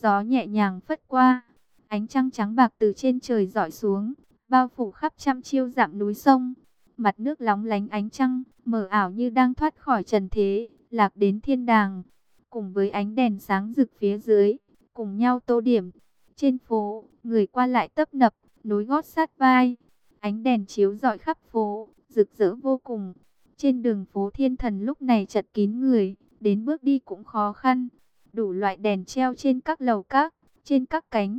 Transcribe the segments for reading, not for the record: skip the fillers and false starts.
Gió nhẹ nhàng phất qua, ánh trăng trắng bạc từ trên trời rọi xuống, bao phủ khắp trăm chiêu dặm núi sông. Mặt nước lóng lánh ánh trăng, mờ ảo như đang thoát khỏi trần thế, lạc đến thiên đàng. Cùng với ánh đèn sáng rực phía dưới, cùng nhau tô điểm. Trên phố, người qua lại tấp nập, nối gót sát vai. Ánh đèn chiếu rọi khắp phố, rực rỡ vô cùng. Trên đường phố Thiên Thần lúc này chật kín người, đến bước đi cũng khó khăn. Đủ loại đèn treo trên các lầu các, trên các cánh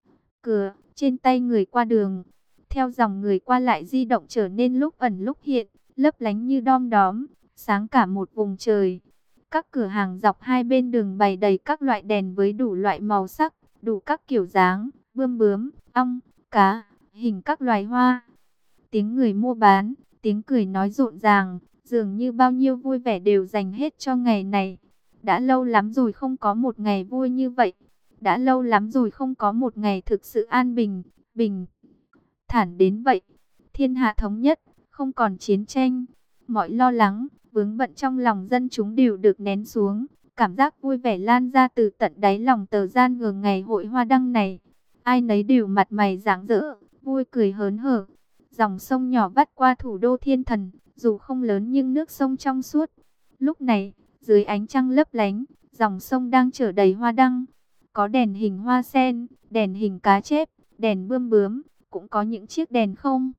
cửa, trên tay người qua đường. Theo dòng người qua lại di động trở nên lúc ẩn lúc hiện, lấp lánh như đom đóm, sáng cả một vùng trời. Các cửa hàng dọc hai bên đường bày đầy các loại đèn với đủ loại màu sắc, đủ các kiểu dáng, bươm bướm, ong, cá, hình các loài hoa. Tiếng người mua bán, tiếng cười nói rộn ràng, dường như bao nhiêu vui vẻ đều dành hết cho ngày này. Đã lâu lắm rồi không có một ngày vui như vậy. Đã lâu lắm rồi không có một ngày thực sự an bình, bình thản đến vậy. Thiên hạ thống nhất, không còn chiến tranh. Mọi lo lắng, vướng bận trong lòng dân chúng đều được nén xuống. Cảm giác vui vẻ lan ra từ tận đáy lòng tờ gian ngường ngày hội hoa đăng này. Ai nấy đều mặt mày rạng rỡ, vui cười hớn hở. Dòng sông nhỏ vắt qua thủ đô Thiên Thần, dù không lớn nhưng nước sông trong suốt. Lúc này, dưới ánh trăng lấp lánh, dòng sông đang chở đầy hoa đăng. Có đèn hình hoa sen, đèn hình cá chép, đèn bươm bướm, cũng có những chiếc đèn không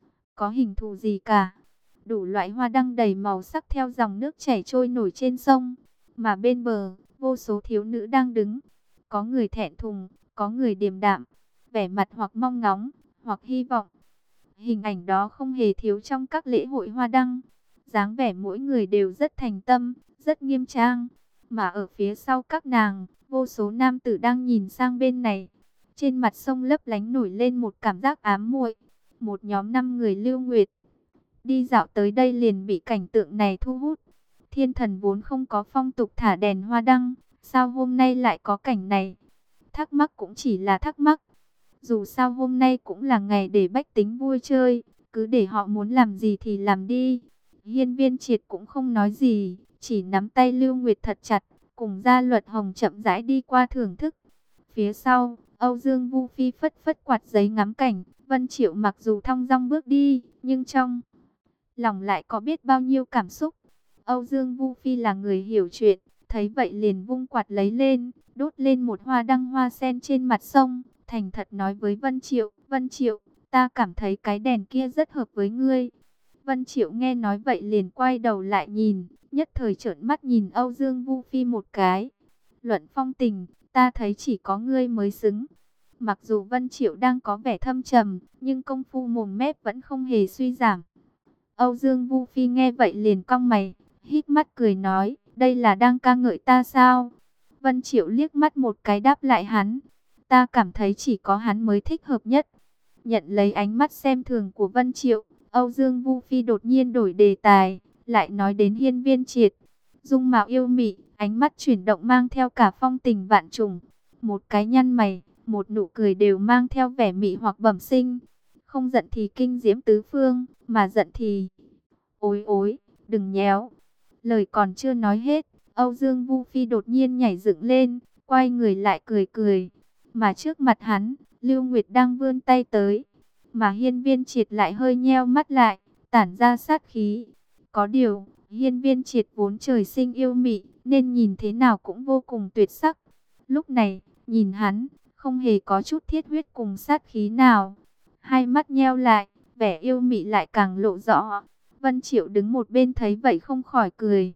có hình thù gì cả. Đủ loại hoa đăng đầy màu sắc theo dòng nước chảy trôi nổi trên sông. Mà bên bờ, vô số thiếu nữ đang đứng. Có người thẹn thùng, có người điềm đạm, vẻ mặt hoặc mong ngóng, hoặc hy vọng. Hình ảnh đó không hề thiếu trong các lễ hội hoa đăng. Dáng vẻ mỗi người đều rất thành tâm, rất nghiêm trang. Mà ở phía sau các nàng, vô số nam tử đang nhìn sang bên này. Trên mặt sông lấp lánh nổi lên một cảm giác ám muội. Một nhóm 5 người Lưu Nguyệt đi dạo tới đây liền bị cảnh tượng này thu hút. Thiên Thần vốn không có phong tục thả đèn hoa đăng, sao hôm nay lại có cảnh này? Thắc mắc cũng chỉ là thắc mắc. Dù sao hôm nay cũng là ngày để bách tính vui chơi, cứ để họ muốn làm gì thì làm đi. Hiên Viên Triệt cũng không nói gì, chỉ nắm tay Lưu Nguyệt thật chặt, cùng Gia Luật Hồng chậm rãi đi qua thưởng thức. Phía sau, Âu Dương Vu Phi phất phất quạt giấy ngắm cảnh, Vân Triệu mặc dù thong dong bước đi, nhưng trong lòng lại có biết bao nhiêu cảm xúc. Âu Dương Vu Phi là người hiểu chuyện, thấy vậy liền vung quạt lấy lên, đốt lên một hoa đăng hoa sen trên mặt sông, thành thật nói với Vân Triệu, ta cảm thấy cái đèn kia rất hợp với ngươi. Vân Triệu nghe nói vậy liền quay đầu lại nhìn, nhất thời trợn mắt nhìn Âu Dương Vu Phi một cái. Luận phong tình, ta thấy chỉ có ngươi mới xứng. Mặc dù Vân Triệu đang có vẻ thâm trầm, nhưng công phu mồm mép vẫn không hề suy giảm. Âu Dương Vu Phi nghe vậy liền cong mày, híp mắt cười nói, đây là đang ca ngợi ta sao? Vân Triệu liếc mắt một cái đáp lại hắn, ta cảm thấy chỉ có hắn mới thích hợp nhất. Nhận lấy ánh mắt xem thường của Vân Triệu, Âu Dương Vu Phi đột nhiên đổi đề tài, lại nói đến Hiên Viên Triệt. Dung mạo yêu mị, ánh mắt chuyển động mang theo cả phong tình vạn trùng. Một cái nhăn mày, một nụ cười đều mang theo vẻ mị hoặc bẩm sinh. Không giận thì kinh diễm tứ phương, mà giận thì ối ối, đừng nhéo. Lời còn chưa nói hết, Âu Dương Vu Phi đột nhiên nhảy dựng lên, quay người lại cười cười. Mà trước mặt hắn, Lưu Nguyệt đang vươn tay tới. Mà Hiên Viên Triệt lại hơi nheo mắt lại, tản ra sát khí. Có điều, Hiên Viên Triệt vốn trời sinh yêu mị, nên nhìn thế nào cũng vô cùng tuyệt sắc. Lúc này, nhìn hắn, không hề có chút thiết huyết cùng sát khí nào. Hai mắt nheo lại, vẻ yêu mị lại càng lộ rõ. Vân Triệu đứng một bên thấy vậy không khỏi cười.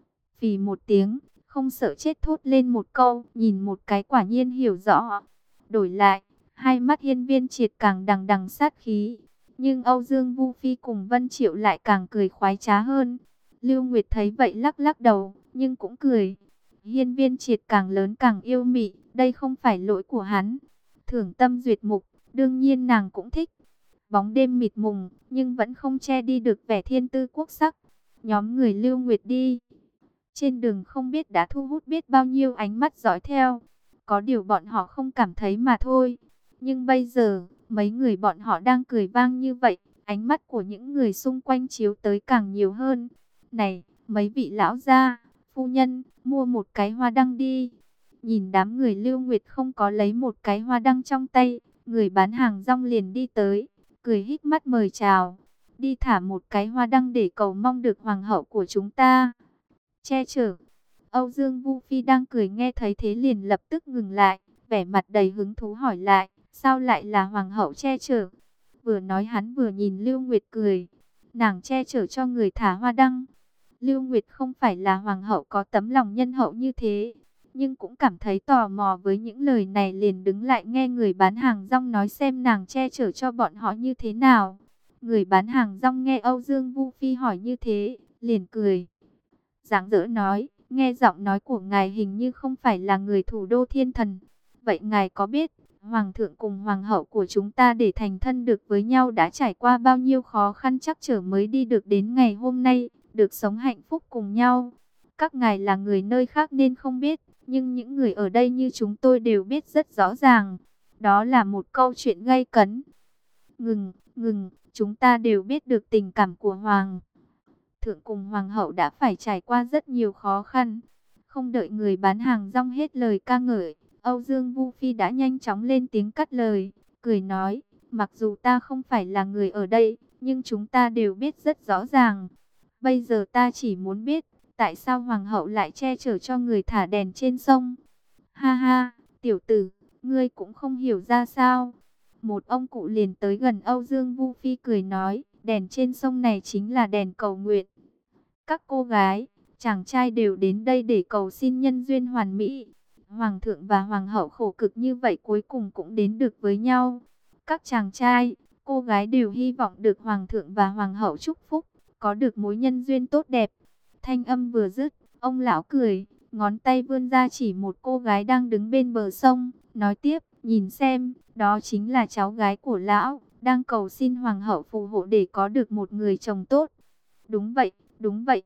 Phì một tiếng, không sợ chết thốt lên một câu, nhìn một cái quả nhiên hiểu rõ. Đổi lại, hai mắt Hiên Viên Triệt càng đằng đằng sát khí. Nhưng Âu Dương Vu Phi cùng Vân Triệu lại càng cười khoái trá hơn. Lưu Nguyệt thấy vậy lắc lắc đầu, nhưng cũng cười. Hiên Viên Triệt càng lớn càng yêu mị, đây không phải lỗi của hắn. Thưởng tâm duyệt mục, đương nhiên nàng cũng thích. Bóng đêm mịt mùng, nhưng vẫn không che đi được vẻ thiên tư quốc sắc. Nhóm người Lưu Nguyệt đi trên đường không biết đã thu hút biết bao nhiêu ánh mắt dõi theo. Có điều bọn họ không cảm thấy mà thôi. Nhưng bây giờ, mấy người bọn họ đang cười vang như vậy, ánh mắt của những người xung quanh chiếu tới càng nhiều hơn. Này, mấy vị lão gia, phu nhân, mua một cái hoa đăng đi. Nhìn đám người Lưu Nguyệt không có lấy một cái hoa đăng trong tay, người bán hàng rong liền đi tới, cười híp mắt mời chào. Đi thả một cái hoa đăng để cầu mong được hoàng hậu của chúng ta che chở. Âu Dương Vu Phi đang cười nghe thấy thế liền lập tức ngừng lại, vẻ mặt đầy hứng thú hỏi lại, sao lại là hoàng hậu che chở? Vừa nói hắn vừa nhìn Lưu Nguyệt cười, nàng che chở cho người thả hoa đăng. Lưu Nguyệt không phải là hoàng hậu có tấm lòng nhân hậu như thế, nhưng cũng cảm thấy tò mò với những lời này liền đứng lại nghe người bán hàng rong nói xem nàng che chở cho bọn họ như thế nào. Người bán hàng rong nghe Âu Dương Vu Phi hỏi như thế, liền cười. Dáng dỡ nói, nghe giọng nói của ngài hình như không phải là người thủ đô thiên thần. Vậy ngài có biết, hoàng thượng cùng hoàng hậu của chúng ta để thành thân được với nhau đã trải qua bao nhiêu khó khăn trắc trở mới đi được đến ngày hôm nay, được sống hạnh phúc cùng nhau. Các ngài là người nơi khác nên không biết, nhưng những người ở đây như chúng tôi đều biết rất rõ ràng. Đó là một câu chuyện gay cấn. Ngừng, chúng ta đều biết được tình cảm của hoàng thượng cùng hoàng hậu đã phải trải qua rất nhiều khó khăn. Không đợi người bán hàng rong hết lời ca ngợi, Âu Dương Vu Phi đã nhanh chóng lên tiếng cắt lời, cười nói, mặc dù ta không phải là người ở đây, nhưng chúng ta đều biết rất rõ ràng. Bây giờ ta chỉ muốn biết, tại sao hoàng hậu lại che chở cho người thả đèn trên sông? Ha ha, tiểu tử, ngươi cũng không hiểu ra sao? Một ông cụ liền tới gần Âu Dương Vu Phi cười nói, đèn trên sông này chính là đèn cầu nguyện. Các cô gái, chàng trai đều đến đây để cầu xin nhân duyên hoàn mỹ. Hoàng thượng và hoàng hậu khổ cực như vậy cuối cùng cũng đến được với nhau. Các chàng trai, cô gái đều hy vọng được hoàng thượng và hoàng hậu chúc phúc, có được mối nhân duyên tốt đẹp. Thanh âm vừa dứt, ông lão cười, ngón tay vươn ra chỉ một cô gái đang đứng bên bờ sông, nói tiếp, nhìn xem, đó chính là cháu gái của lão, đang cầu xin hoàng hậu phù hộ để có được một người chồng tốt. Đúng vậy, đúng vậy.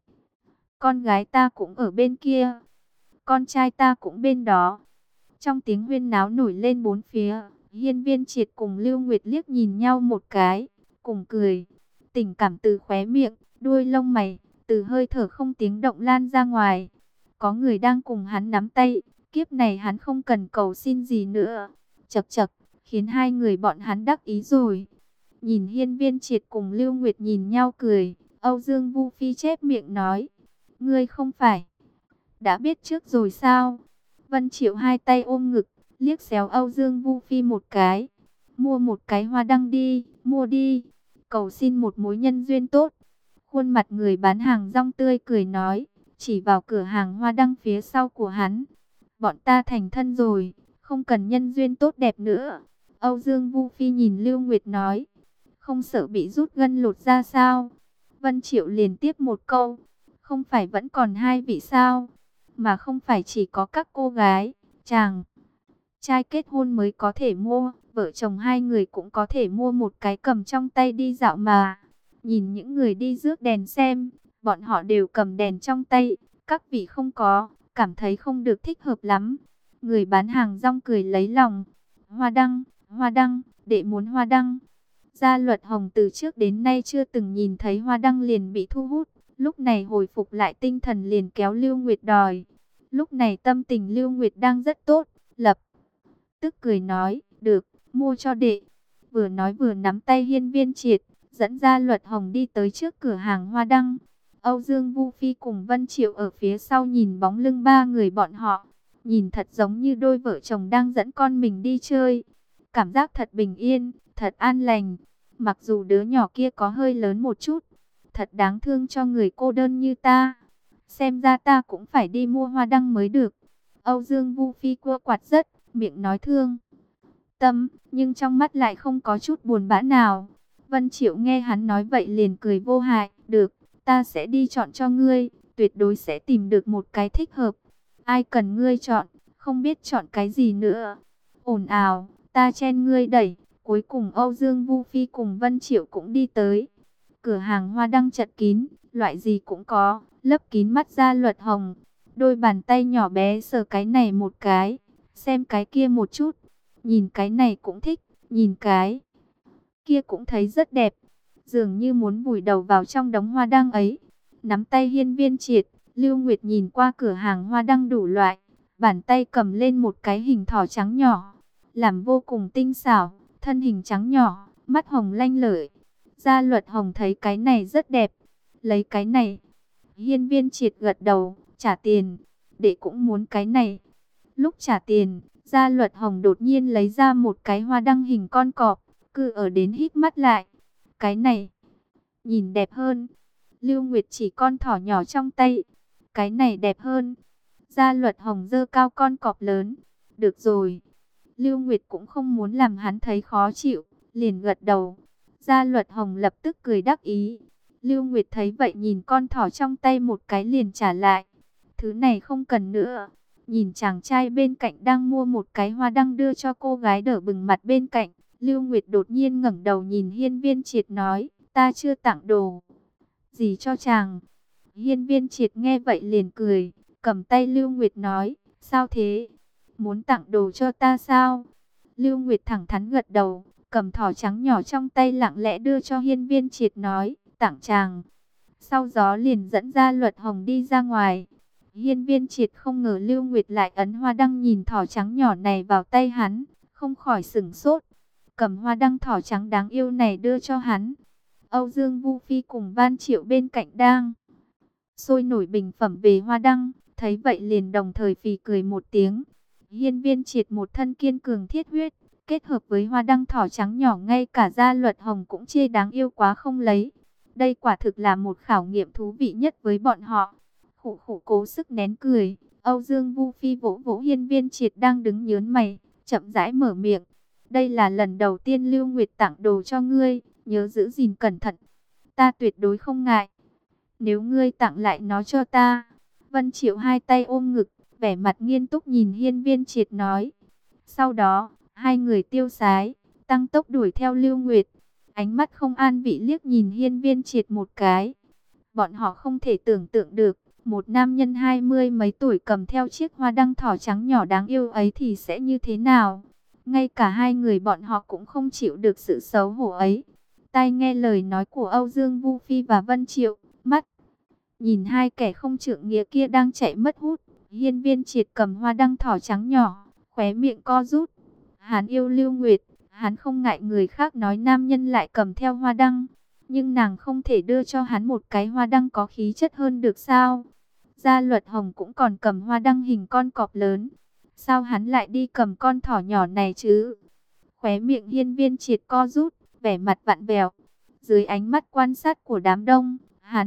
Con gái ta cũng ở bên kia, con trai ta cũng bên đó. Trong tiếng huyên náo nổi lên bốn phía, Hiên Viên Triệt cùng Lưu Nguyệt liếc nhìn nhau một cái, cùng cười. Tình cảm từ khóe miệng, đuôi lông mày, từ hơi thở không tiếng động lan ra ngoài. Có người đang cùng hắn nắm tay, kiếp này hắn không cần cầu xin gì nữa. Chậc chậc, khiến hai người bọn hắn đắc ý rồi. Nhìn Hiên Viên Triệt cùng Lưu Nguyệt nhìn nhau cười, Âu Dương Vu Phi chép miệng nói, ngươi không phải đã biết trước rồi sao? Vân Triệu hai tay ôm ngực, liếc xéo Âu Dương Vu Phi một cái. Mua một cái hoa đăng đi, mua đi. Cầu xin một mối nhân duyên tốt. Khuôn mặt người bán hàng rong tươi cười nói, chỉ vào cửa hàng hoa đăng phía sau của hắn. Bọn ta thành thân rồi, không cần nhân duyên tốt đẹp nữa. Âu Dương Vu Phi nhìn Lưu Nguyệt nói, không sợ bị rút gân lột ra sao? Vân Triệu liền tiếp một câu, không phải vẫn còn hai vị sao? Mà không phải chỉ có các cô gái, chàng trai kết hôn mới có thể mua, vợ chồng hai người cũng có thể mua một cái cầm trong tay đi dạo mà. Nhìn những người đi rước đèn xem, bọn họ đều cầm đèn trong tay, các vị không có, cảm thấy không được thích hợp lắm. Người bán hàng rong cười lấy lòng, hoa đăng, đệ muốn hoa đăng. Gia Luật Hồng từ trước đến nay chưa từng nhìn thấy hoa đăng liền bị thu hút, lúc này hồi phục lại tinh thần liền kéo Lưu Nguyệt đòi. Lúc này tâm tình Lưu Nguyệt đang rất tốt, lập tức cười nói, được, mua cho đệ. Vừa nói vừa nắm tay Hiên Viên Triệt, dẫn Gia Luật Hồng đi tới trước cửa hàng hoa đăng. Âu Dương Vu Phi cùng Vân Triệu ở phía sau nhìn bóng lưng ba người bọn họ, nhìn thật giống như đôi vợ chồng đang dẫn con mình đi chơi. Cảm giác thật bình yên, thật an lành. Mặc dù đứa nhỏ kia có hơi lớn một chút, thật đáng thương cho người cô đơn như ta. Xem ra ta cũng phải đi mua hoa đăng mới được. Âu Dương Vu Phi cua quạt rất, miệng nói thương tâm, nhưng trong mắt lại không có chút buồn bã nào. Vân Triệu nghe hắn nói vậy liền cười vô hại, được, ta sẽ đi chọn cho ngươi, tuyệt đối sẽ tìm được một cái thích hợp. Ai cần ngươi chọn, không biết chọn cái gì nữa. Ồn ào, ta chen ngươi đẩy. Cuối cùng Âu Dương Vu Phi cùng Vân Triệu cũng đi tới. Cửa hàng hoa đăng chật kín, loại gì cũng có, lấp kín mắt Gia Luật Hồng. Đôi bàn tay nhỏ bé sờ cái này một cái, xem cái kia một chút. Nhìn cái này cũng thích, nhìn cái kia cũng thấy rất đẹp. Dường như muốn vùi đầu vào trong đống hoa đăng ấy. Nắm tay Hiên Viên Triệt, Lưu Nguyệt nhìn qua cửa hàng hoa đăng đủ loại. bàn tay cầm lên một cái hình thỏ trắng nhỏ, làm vô cùng tinh xảo, thân hình trắng nhỏ, mắt hồng lanh lợi. Gia Luật Hồng thấy cái này rất đẹp, lấy cái này. Hiên Viên Triệt gật đầu, trả tiền, đệ cũng muốn cái này. Lúc trả tiền, Gia Luật Hồng đột nhiên lấy ra một cái hoa đăng hình con cọp, cứ ở đến hít mắt lại. Cái này, nhìn đẹp hơn. Lưu Nguyệt chỉ con thỏ nhỏ trong tay. Cái này đẹp hơn. Gia Luật Hồng giơ cao con cọp lớn. Được rồi. Lưu Nguyệt cũng không muốn làm hắn thấy khó chịu, liền gật đầu. Gia Luật Hồng lập tức cười đắc ý. Lưu Nguyệt thấy vậy nhìn con thỏ trong tay một cái liền trả lại. Thứ này không cần nữa. Nhìn chàng trai bên cạnh đang mua một cái hoa đăng đưa cho cô gái đỡ bừng mặt bên cạnh. Lưu Nguyệt đột nhiên ngẩng đầu nhìn Hiên Viên Triệt nói, ta chưa tặng đồ gì cho chàng. Hiên Viên Triệt nghe vậy liền cười, cầm tay Lưu Nguyệt nói, sao thế? Muốn tặng đồ cho ta sao? Lưu Nguyệt thẳng thắn gật đầu, cầm thỏ trắng nhỏ trong tay lặng lẽ đưa cho Hiên Viên Triệt nói, tặng chàng. Sau đó liền dẫn Gia Luật Hồng đi ra ngoài. Hiên Viên Triệt không ngờ Lưu Nguyệt lại ấn hoa đăng nhìn thỏ trắng nhỏ này vào tay hắn, không khỏi sửng sốt. Cầm hoa đăng thỏ trắng đáng yêu này đưa cho hắn. Âu Dương Vu Phi cùng Van Triệu bên cạnh đang sôi nổi bình phẩm về hoa đăng, thấy vậy liền đồng thời phì cười một tiếng. Hiên Viên Triệt một thân kiên cường thiết huyết, kết hợp với hoa đăng thỏ trắng nhỏ ngay cả Gia Luật Hồng cũng chê đáng yêu quá không lấy. Đây quả thực là một khảo nghiệm thú vị nhất với bọn họ. Khụ khụ cố sức nén cười, Âu Dương Vu Phi vỗ vỗ Hiên Viên Triệt đang đứng nhớn mày, chậm rãi mở miệng. Đây là lần đầu tiên Lưu Nguyệt tặng đồ cho ngươi, nhớ giữ gìn cẩn thận. Ta tuyệt đối không ngại. Nếu ngươi tặng lại nó cho ta. Vân Triệu hai tay ôm ngực, vẻ mặt nghiêm túc nhìn Hiên Viên Triệt nói. Sau đó, hai người tiêu sái, tăng tốc đuổi theo Lưu Nguyệt. Ánh mắt không an vị liếc nhìn Hiên Viên Triệt một cái. Bọn họ không thể tưởng tượng được, một nam nhân 20 mấy tuổi cầm theo chiếc hoa đăng thỏ trắng nhỏ đáng yêu ấy thì sẽ như thế nào. Ngay cả hai người bọn họ cũng không chịu được sự xấu hổ ấy. Tai nghe lời nói của Âu Dương Vu Phi và Vân Triệu, mắt nhìn hai kẻ không trượng nghĩa kia đang chạy mất hút. Hiên Viên Triệt cầm hoa đăng thỏ trắng nhỏ, khóe miệng co rút. Hắn yêu Lưu Nguyệt, hắn không ngại người khác nói nam nhân lại cầm theo hoa đăng. Nhưng nàng không thể đưa cho hắn một cái hoa đăng có khí chất hơn được sao? Gia Luật Hồng cũng còn cầm hoa đăng hình con cọp lớn. Sao hắn lại đi cầm con thỏ nhỏ này chứ? Khóe miệng Hiên Viên Triệt co rút, vẻ mặt vặn vẹo. Dưới ánh mắt quan sát của đám đông, hắn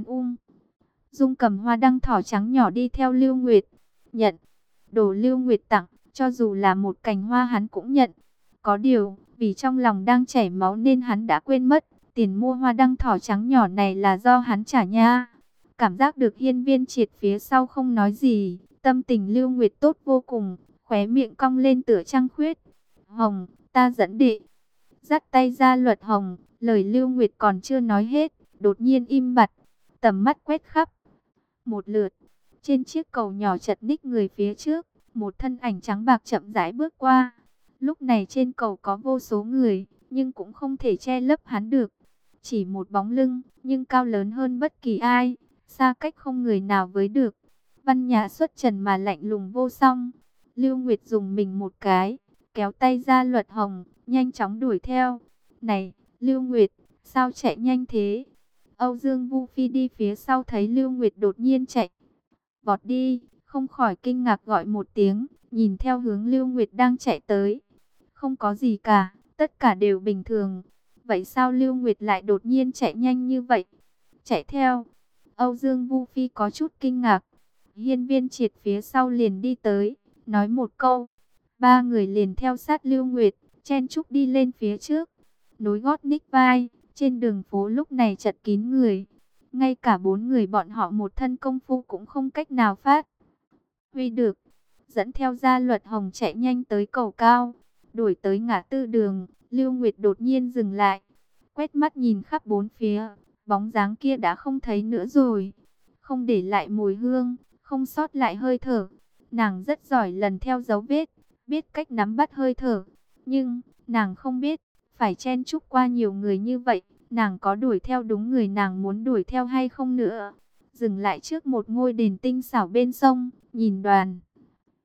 Dung cầm hoa đăng thỏ trắng nhỏ đi theo Lưu Nguyệt. Nhận đồ Lưu Nguyệt tặng, cho dù là một cành hoa hắn cũng nhận. Có điều, vì trong lòng đang chảy máu nên hắn đã quên mất. Tiền mua hoa đăng thỏ trắng nhỏ này là do hắn trả nha. Cảm giác được Hiên Viên Triệt phía sau không nói gì, tâm tình Lưu Nguyệt tốt vô cùng, khóe miệng cong lên tựa trăng khuyết. Hồng, ta dẫn đệ. Dắt tay Gia Luật Hồng, lời Lưu Nguyệt còn chưa nói hết, đột nhiên im bặt, tầm mắt quét khắp một lượt. Trên chiếc cầu nhỏ chật ních người phía trước, một thân ảnh trắng bạc chậm rãi bước qua. Lúc này trên cầu có vô số người, nhưng cũng không thể che lấp hắn được. Chỉ một bóng lưng, nhưng cao lớn hơn bất kỳ ai, xa cách không người nào với được. Văn nhã xuất trần mà lạnh lùng vô song. Lưu Nguyệt dùng mình một cái, kéo tay Gia Luật Hồng, nhanh chóng đuổi theo. Này, Lưu Nguyệt, sao chạy nhanh thế? Âu Dương Vu Phi đi phía sau thấy Lưu Nguyệt đột nhiên chạy vọt đi, không khỏi kinh ngạc gọi một tiếng, nhìn theo hướng Lưu Nguyệt đang chạy tới. Không có gì cả, tất cả đều bình thường. Vậy sao Lưu Nguyệt lại đột nhiên chạy nhanh như vậy? Chạy theo. Âu Dương Vu Phi có chút kinh ngạc. Hiên Viên Triệt phía sau liền đi tới, nói một câu. Ba người liền theo sát Lưu Nguyệt, chen chúc đi lên phía trước. Nối gót ních vai, trên đường phố lúc này chật kín người. Ngay cả bốn người bọn họ một thân công phu cũng không cách nào phát huy được. Dẫn theo Gia Luật Hồng chạy nhanh tới cầu cao. Đuổi tới ngã tư đường, Lưu Nguyệt đột nhiên dừng lại. Quét mắt nhìn khắp bốn phía, bóng dáng kia đã không thấy nữa rồi. Không để lại mùi hương, không sót lại hơi thở. Nàng rất giỏi lần theo dấu vết, biết cách nắm bắt hơi thở. Nhưng, nàng không biết, phải chen chúc qua nhiều người như vậy, nàng có đuổi theo đúng người nàng muốn đuổi theo hay không nữa. Dừng lại trước một ngôi đền tinh xảo bên sông, nhìn đoàn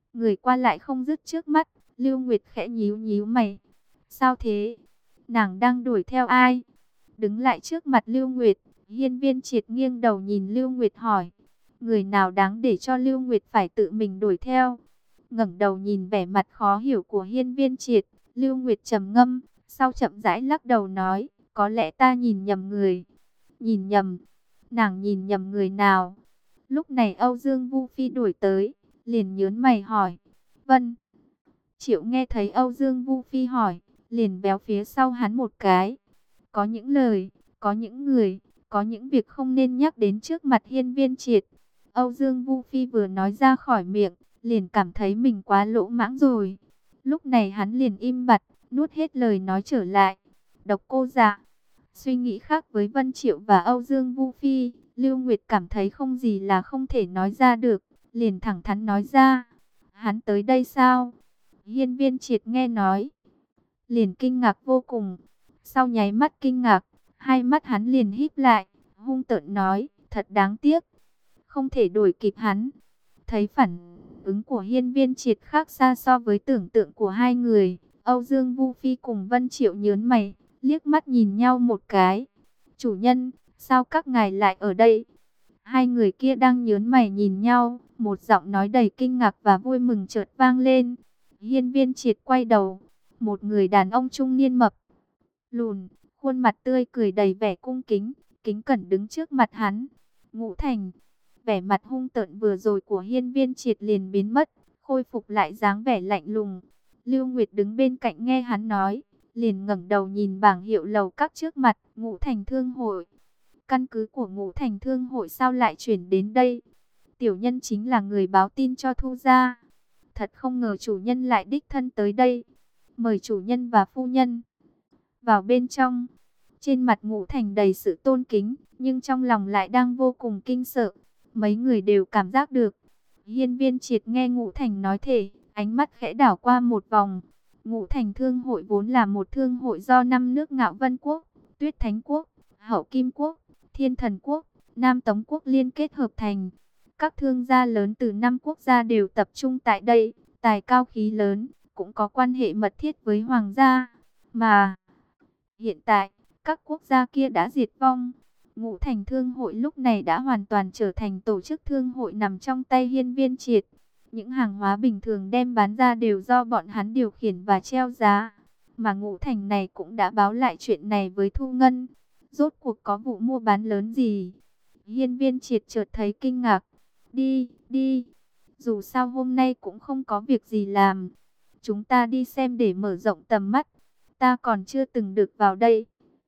Người qua lại không dứt trước mắt, Lưu Nguyệt khẽ nhíu nhíu mày. Sao thế? Nàng đang đuổi theo ai? Đứng lại trước mặt Lưu Nguyệt, Hiên Viên Triệt nghiêng đầu nhìn Lưu Nguyệt hỏi. Người nào đáng để cho Lưu Nguyệt phải tự mình đuổi theo? Ngẩng đầu nhìn vẻ mặt khó hiểu của Hiên Viên Triệt, Lưu Nguyệt trầm ngâm, sau chậm rãi lắc đầu nói, có lẽ ta nhìn nhầm người. Nhìn nhầm? Nàng nhìn nhầm người nào? Lúc này Âu Dương Vu Phi đuổi tới, liền nhớn mày hỏi. Vân. Triệu nghe thấy Âu Dương Vu Phi hỏi, liền véo phía sau hắn một cái. Có những lời, có những người, có những việc không nên nhắc đến trước mặt Hiên Viên Triệt. Âu Dương Vu Phi vừa nói ra khỏi miệng, liền cảm thấy mình quá lỗ mãng rồi. Lúc này hắn liền im bặt, nuốt hết lời nói trở lại. Độc Cô Dạ. Suy nghĩ khác với Vân Triệu và Âu Dương Vu Phi, Lưu Nguyệt cảm thấy không gì là không thể nói ra được, liền thẳng thắn nói ra. Hắn tới đây sao? Hiên Viên Triệt nghe nói, liền kinh ngạc vô cùng. Sau nháy mắt kinh ngạc, hai mắt hắn liền híp lại, hung tợn nói, thật đáng tiếc, không thể đuổi kịp hắn. Thấy phản ứng của Hiên Viên Triệt khác xa so với tưởng tượng của hai người, Âu Dương Vu Phi cùng Vân Triệu nhớn mày, liếc mắt nhìn nhau một cái. Chủ nhân, sao các ngài lại ở đây? Hai người kia đang nhớn mày nhìn nhau, một giọng nói đầy kinh ngạc và vui mừng chợt vang lên. Hiên Viên Triệt quay đầu, một người đàn ông trung niên mập, lùn, khuôn mặt tươi cười đầy vẻ cung kính, kính cẩn đứng trước mặt hắn. Ngũ Thành. Vẻ mặt hung tợn vừa rồi của Hiên Viên Triệt liền biến mất, khôi phục lại dáng vẻ lạnh lùng. Lưu Nguyệt đứng bên cạnh nghe hắn nói, liền ngẩng đầu nhìn bảng hiệu lầu các trước mặt. Ngũ Thành Thương Hội. Căn cứ của Ngũ Thành Thương Hội sao lại chuyển đến đây? Tiểu nhân chính là người báo tin cho Thu gia. Thật không ngờ chủ nhân lại đích thân tới đây. Mời chủ nhân và phu nhân vào bên trong. Trên mặt Ngũ Thành đầy sự tôn kính, nhưng trong lòng lại đang vô cùng kinh sợ. Mấy người đều cảm giác được. Hiên Viên Triệt nghe Ngũ Thành nói thể, ánh mắt khẽ đảo qua một vòng. Ngũ Thành Thương Hội vốn là một thương hội do 5 nước Ngạo Vân Quốc, Tuyết Thánh Quốc, Hậu Kim Quốc, Thiên Thần Quốc, Nam Tống Quốc liên kết hợp thành. Các thương gia lớn từ 5 quốc gia đều tập trung tại đây, tài cao khí lớn, cũng có quan hệ mật thiết với hoàng gia. Mà hiện tại, các quốc gia kia đã diệt vong. Ngũ Thành Thương Hội lúc này đã hoàn toàn trở thành tổ chức thương hội nằm trong tay Hiên Viên Triệt. Những hàng hóa bình thường đem bán ra đều do bọn hắn điều khiển và treo giá. Mà Ngũ Thành này cũng đã báo lại chuyện này với Thu Ngân. Rốt cuộc có vụ mua bán lớn gì? Hiên Viên Triệt chợt thấy kinh ngạc. Đi, đi. Dù sao hôm nay cũng không có việc gì làm. Chúng ta đi xem để mở rộng tầm mắt. Ta còn chưa từng được vào đây.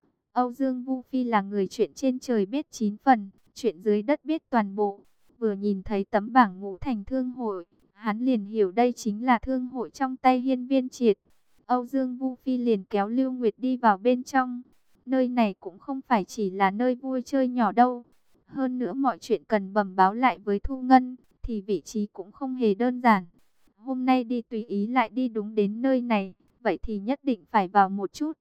Âu Dương Vu Phi là người chuyện trên trời biết 9 phần, chuyện dưới đất biết toàn bộ. Vừa nhìn thấy tấm bảng Ngũ Thành Thương Hội, hắn liền hiểu đây chính là thương hội trong tay Hiên Viên Triệt. Âu Dương Vu Phi liền kéo Lưu Nguyệt đi vào bên trong. Nơi này cũng không phải chỉ là nơi vui chơi nhỏ đâu. Hơn nữa mọi chuyện cần bẩm báo lại với Thu Ngân, thì vị trí cũng không hề đơn giản. Hôm nay đi tùy ý lại đi đúng đến nơi này, vậy thì nhất định phải vào một chút.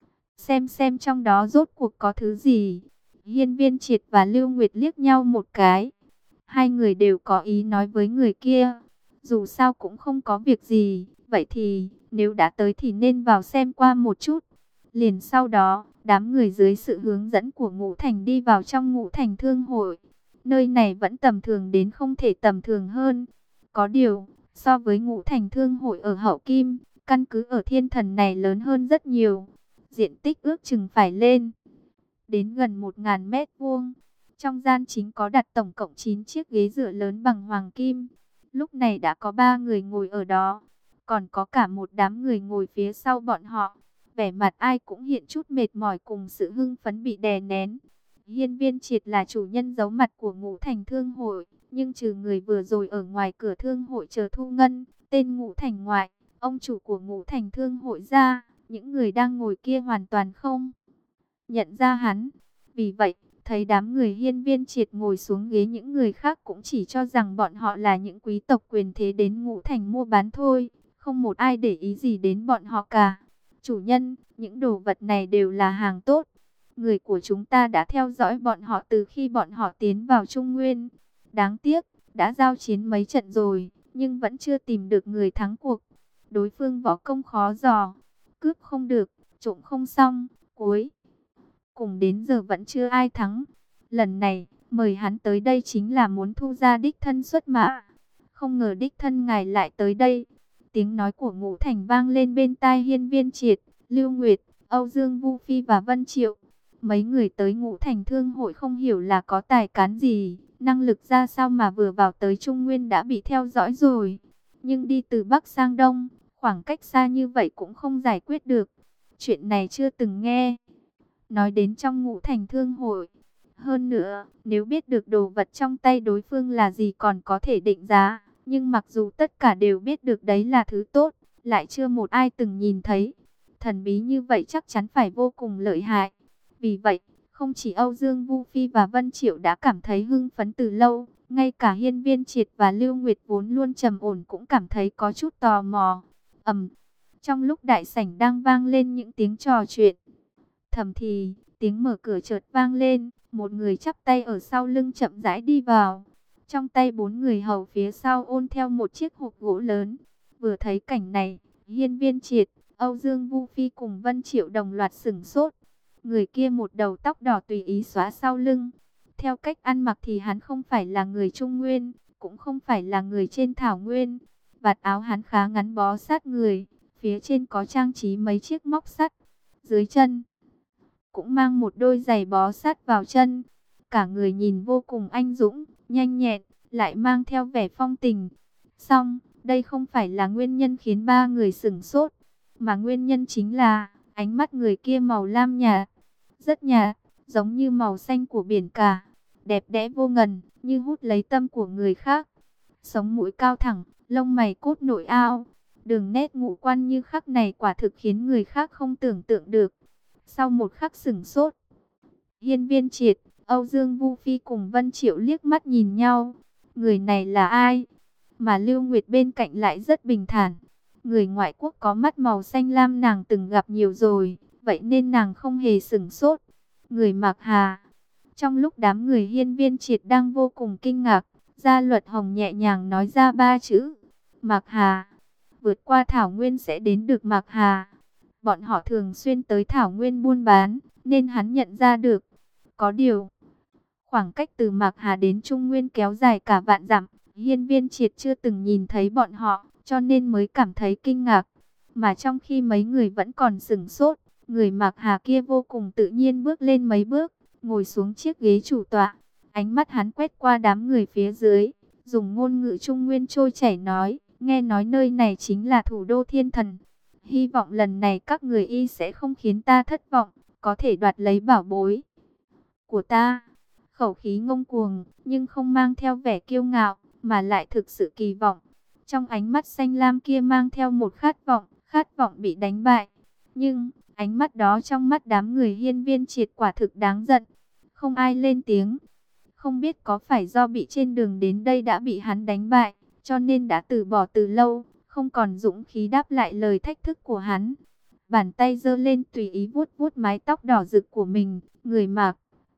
Xem trong đó rốt cuộc có thứ gì. Hiên Viên Triệt và Lưu Nguyệt liếc nhau một cái. Hai người đều có ý nói với người kia. Dù sao cũng không có việc gì, vậy thì nếu đã tới thì nên vào xem qua một chút. Liền sau đó, đám người dưới sự hướng dẫn của Ngũ Thành đi vào trong Ngũ Thành Thương Hội. Nơi này vẫn tầm thường đến không thể tầm thường hơn. Có điều, so với Ngũ Thành Thương Hội ở Hậu Kim, căn cứ ở Thiên Thần này lớn hơn rất nhiều. Diện tích ước chừng phải lên đến gần 1000 mét vuông. Trong gian chính có đặt tổng cộng 9 chiếc ghế dựa lớn bằng hoàng kim. Lúc này đã có 3 người ngồi ở đó, còn có cả một đám người ngồi phía sau bọn họ. Vẻ mặt ai cũng hiện chút mệt mỏi cùng sự hưng phấn bị đè nén. Hiên Viên Triệt là chủ nhân giấu mặt của Ngũ Thành Thương Hội, nhưng trừ người vừa rồi ở ngoài cửa thương hội chờ Thu Ngân, tên Ngũ Thành ngoại, ông chủ của Ngũ Thành Thương Hội ra, những người đang ngồi kia hoàn toàn không nhận ra hắn. Vì vậy, thấy đám người Hiên Viên Triệt ngồi xuống ghế, những người khác cũng chỉ cho rằng bọn họ là những quý tộc quyền thế đến Ngũ Thành mua bán thôi, không một ai để ý gì đến bọn họ cả. Chủ nhân, những đồ vật này đều là hàng tốt. Người của chúng ta đã theo dõi bọn họ từ khi bọn họ tiến vào Trung Nguyên. Đáng tiếc, đã giao chiến mấy trận rồi, nhưng vẫn chưa tìm được người thắng cuộc. Đối phương võ công khó dò, cướp không được, trộm không xong, cuối cùng đến giờ vẫn chưa ai thắng. Lần này, mời hắn tới đây chính là muốn thu ra đích thân xuất mã. Không ngờ đích thân ngài lại tới đây. Tiếng nói của Ngũ Thành vang lên bên tai Hiên Viên Triệt, Lưu Nguyệt, Âu Dương Vu Phi và Vân Triệu. Mấy người tới Ngũ Thành Thương hội không hiểu là có tài cán gì, năng lực ra sao mà vừa vào tới Trung Nguyên đã bị theo dõi rồi. Nhưng đi từ Bắc sang Đông, khoảng cách xa như vậy cũng không giải quyết được. Chuyện này chưa từng nghe. Nói đến trong Ngũ Thành Thương hội. Hơn nữa, nếu biết được đồ vật trong tay đối phương là gì còn có thể định giá. Nhưng mặc dù tất cả đều biết được đấy là thứ tốt, lại chưa một ai từng nhìn thấy. Thần bí như vậy chắc chắn phải vô cùng lợi hại. Vì vậy, không chỉ Âu Dương Vu Phi và Vân Triệu đã cảm thấy hưng phấn từ lâu, ngay cả Hiên Viên Triệt và Lưu Nguyệt vốn luôn trầm ổn cũng cảm thấy có chút tò mò. Trong lúc đại sảnh đang vang lên những tiếng trò chuyện, thầm thì, tiếng mở cửa chợt vang lên, một người chắp tay ở sau lưng chậm rãi đi vào. Trong tay 4 người hầu phía sau ôm theo một chiếc hộp gỗ lớn. Vừa thấy cảnh này, Hiên Viên Triệt, Âu Dương Vu Phi cùng Vân Triệu đồng loạt sửng sốt. Người kia một đầu tóc đỏ tùy ý xóa sau lưng. Theo cách ăn mặc thì hắn không phải là người Trung Nguyên, cũng không phải là người trên Thảo Nguyên. Vạt áo hắn khá ngắn bó sát người, phía trên có trang trí mấy chiếc móc sắt. Dưới chân cũng mang một đôi giày bó sát vào chân. Cả người nhìn vô cùng anh dũng, nhanh nhẹn, lại mang theo vẻ phong tình. Song, đây không phải là nguyên nhân khiến 3 người sửng sốt, mà nguyên nhân chính là ánh mắt người kia màu lam nhạt, rất nhạt, giống như màu xanh của biển cả, đẹp đẽ vô ngần, như hút lấy tâm của người khác. Sống mũi cao thẳng, lông mày cốt nội ao, đường nét ngũ quan như khắc này quả thực khiến người khác không tưởng tượng được. Sau một khắc sửng sốt, Hiên Viên Triệt, Âu Dương Vu Phi cùng Vân Triệu liếc mắt nhìn nhau. Người này là ai? Mà Lưu Nguyệt bên cạnh lại rất bình thản. Người ngoại quốc có mắt màu xanh lam nàng từng gặp nhiều rồi, vậy nên nàng không hề sửng sốt. Người Mạc Hà. Trong lúc đám người Hiên Viên Triệt đang vô cùng kinh ngạc, Gia Luật Hồng nhẹ nhàng nói ra 3 chữ: Mạc Hà. Vượt qua Thảo Nguyên sẽ đến được Mạc Hà. Bọn họ thường xuyên tới Thảo Nguyên buôn bán, nên hắn nhận ra được. Có điều, khoảng cách từ Mạc Hà đến Trung Nguyên kéo dài cả vạn dặm, Hiên Viên Triệt chưa từng nhìn thấy bọn họ, cho nên mới cảm thấy kinh ngạc. Mà trong khi mấy người vẫn còn sửng sốt, người Mạc Hà kia vô cùng tự nhiên bước lên mấy bước, ngồi xuống chiếc ghế chủ tọa. Ánh mắt hắn quét qua đám người phía dưới, dùng ngôn ngữ Trung Nguyên trôi chảy nói: nghe nói nơi này chính là thủ đô thiên thần. Hy vọng lần này các người y sẽ không khiến ta thất vọng, có thể đoạt lấy bảo bối của ta. Khẩu khí ngông cuồng, nhưng không mang theo vẻ kiêu ngạo, mà lại thực sự kỳ vọng. Trong ánh mắt xanh lam kia mang theo một khát vọng bị đánh bại. Nhưng, ánh mắt đó trong mắt đám người Hiên Viên Triệt quả thực đáng giận. Không ai lên tiếng. Không biết có phải do bị trên đường đến đây đã bị hắn đánh bại, cho nên đã từ bỏ từ lâu, không còn dũng khí đáp lại lời thách thức của hắn. Bàn tay giơ lên tùy ý vuốt vuốt mái tóc đỏ rực của mình, người Mạc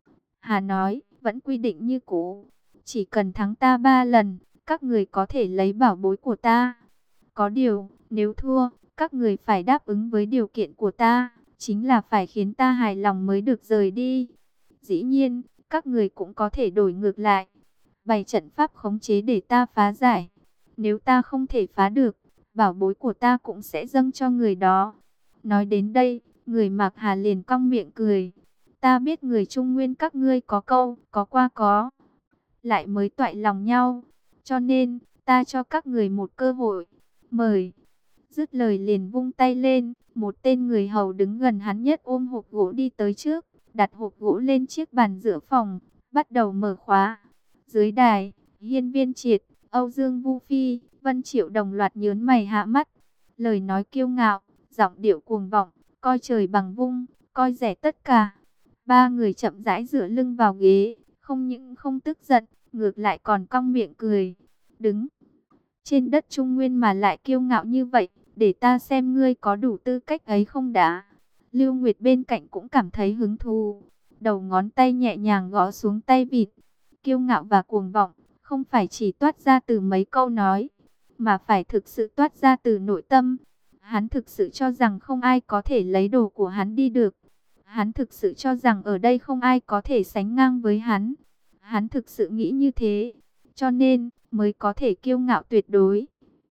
Hà nói: vẫn quy định như cũ, chỉ cần thắng ta 3 lần, các người có thể lấy bảo bối của ta. Có điều, nếu thua, các người phải đáp ứng với điều kiện của ta, chính là phải khiến ta hài lòng mới được rời đi. Dĩ nhiên, các người cũng có thể đổi ngược lại, bày trận pháp khống chế để ta phá giải. Nếu ta không thể phá được, bảo bối của ta cũng sẽ dâng cho người đó. Nói đến đây, người Mạc Hà liền cong miệng cười. Ta biết người Trung Nguyên các ngươi có câu, có qua có lại mới toại lòng nhau. Cho nên, ta cho các người một cơ hội. Mời. Dứt lời liền vung tay lên, một tên người hầu đứng gần hắn nhất ôm hộp gỗ đi tới trước, đặt hộp gỗ lên chiếc bàn giữa phòng, bắt đầu mở khóa. Dưới đài, Hiên Viên Triệt, Âu Dương Vu Phi, Vân Triệu đồng loạt nhớn mày hạ mắt. Lời nói kiêu ngạo, giọng điệu cuồng vọng, coi trời bằng vung, coi rẻ tất cả. 3 người chậm rãi dựa lưng vào ghế, không những không tức giận, ngược lại còn cong miệng cười. Đứng trên đất Trung Nguyên mà lại kiêu ngạo như vậy, để ta xem ngươi có đủ tư cách ấy không đã. Lưu Nguyệt bên cạnh cũng cảm thấy hứng thú, đầu ngón tay nhẹ nhàng gõ xuống tay vịt. Kiêu ngạo và cuồng vọng, không phải chỉ toát ra từ mấy câu nói, mà phải thực sự toát ra từ nội tâm. Hắn thực sự cho rằng không ai có thể lấy đồ của hắn đi được. Hắn thực sự cho rằng ở đây không ai có thể sánh ngang với hắn. Hắn thực sự nghĩ như thế, cho nên mới có thể kiêu ngạo tuyệt đối.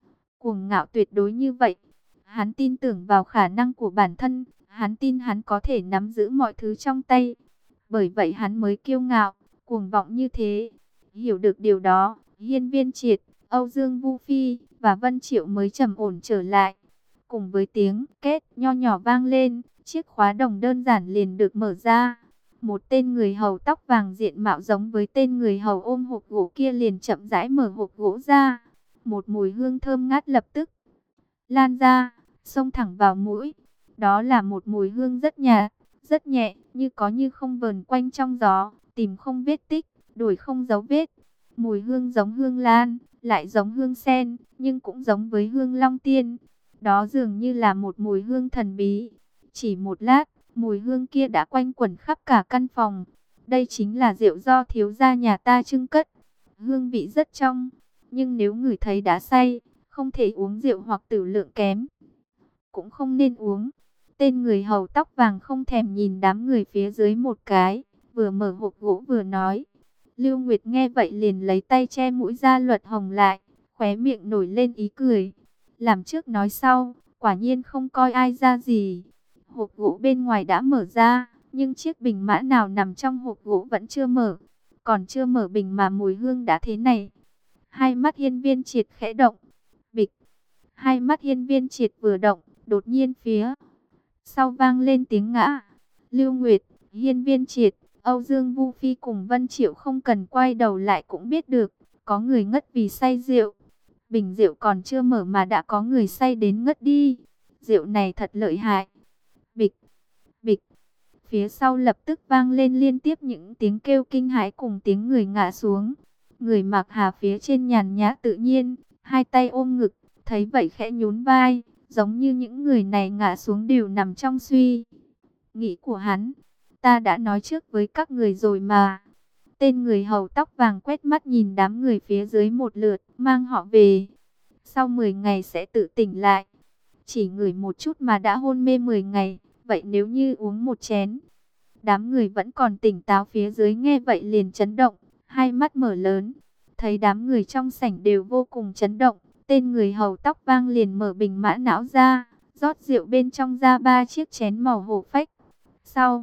Cuồng ngạo tuyệt đối như vậy. Hắn tin tưởng vào khả năng của bản thân, hắn tin hắn có thể nắm giữ mọi thứ trong tay. Bởi vậy hắn mới kiêu ngạo, cuồng vọng như thế. Hiểu được điều đó, Hiên Viên Triệt, Âu Dương Vu Phi và Vân Triệu mới trầm ổn trở lại. Cùng với tiếng két nho nhỏ vang lên, chiếc khóa đồng đơn giản liền được mở ra. Một tên người hầu tóc vàng diện mạo giống với tên người hầu ôm hộp gỗ kia liền chậm rãi mở hộp gỗ ra. Một mùi hương thơm ngát lập tức lan ra, xông thẳng vào mũi. Đó là một mùi hương rất nhạt, rất nhẹ, như có như không vờn quanh trong gió, tìm không vết tích, đuổi không dấu vết. Mùi hương giống hương lan, lại giống hương sen, nhưng cũng giống với hương long tiên. Đó dường như là một mùi hương thần bí. Chỉ một lát, mùi hương kia đã quanh quẩn khắp cả căn phòng. Đây chính là rượu do thiếu gia nhà ta trưng cất. Hương vị rất trong, nhưng nếu ngửi thấy đã say, không thể uống rượu hoặc tử lượng kém. Cũng không nên uống. Tên người hầu tóc vàng không thèm nhìn đám người phía dưới một cái, vừa mở hộp gỗ vừa nói. Lưu Nguyệt nghe vậy liền lấy tay che mũi Gia Luật Hồng lại, khóe miệng nổi lên ý cười. Làm trước nói sau, quả nhiên không coi ai ra gì. Hộp gỗ bên ngoài đã mở ra, nhưng chiếc bình mã nào nằm trong hộp gỗ vẫn chưa mở. Còn chưa mở bình mà mùi hương đã thế này. Hai mắt Hiên Viên Triệt khẽ động. Bịch. Hai mắt Hiên Viên Triệt vừa động, đột nhiên phía sau vang lên tiếng ngã. Lưu Nguyệt, Hiên Viên Triệt, Âu Dương Vu Phi cùng Vân Triệu không cần quay đầu lại cũng biết được, có người ngất vì say rượu. Bình rượu còn chưa mở mà đã có người say đến ngất đi. Rượu này thật lợi hại. Bịch, bịch. Phía sau lập tức vang lên liên tiếp những tiếng kêu kinh hãi cùng tiếng người ngã xuống. Người mặc hà phía trên nhàn nhã tự nhiên, hai tay ôm ngực, thấy vậy khẽ nhún vai, giống như những người này ngã xuống đều nằm trong suy nghĩ của hắn. Ta đã nói trước với các người rồi mà. Tên người hầu tóc vàng quét mắt nhìn đám người phía dưới một lượt, mang họ về. Sau 10 ngày sẽ tự tỉnh lại. Chỉ ngửi một chút mà đã hôn mê 10 ngày, vậy nếu như uống một chén. Đám người vẫn còn tỉnh táo phía dưới nghe vậy liền chấn động, hai mắt mở lớn. Thấy đám người trong sảnh đều vô cùng chấn động, tên người hầu tóc vàng liền mở bình mã não ra, rót rượu bên trong ra 3 chiếc chén màu hổ phách. Sau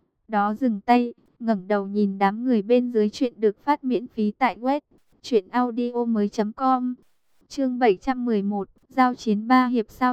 đó dừng tay, ngẩng đầu nhìn đám người bên dưới. Chuyện được phát miễn phí tại web truyệnaudiomoi.com. Chương 711, giao chiến 3 hiệp sao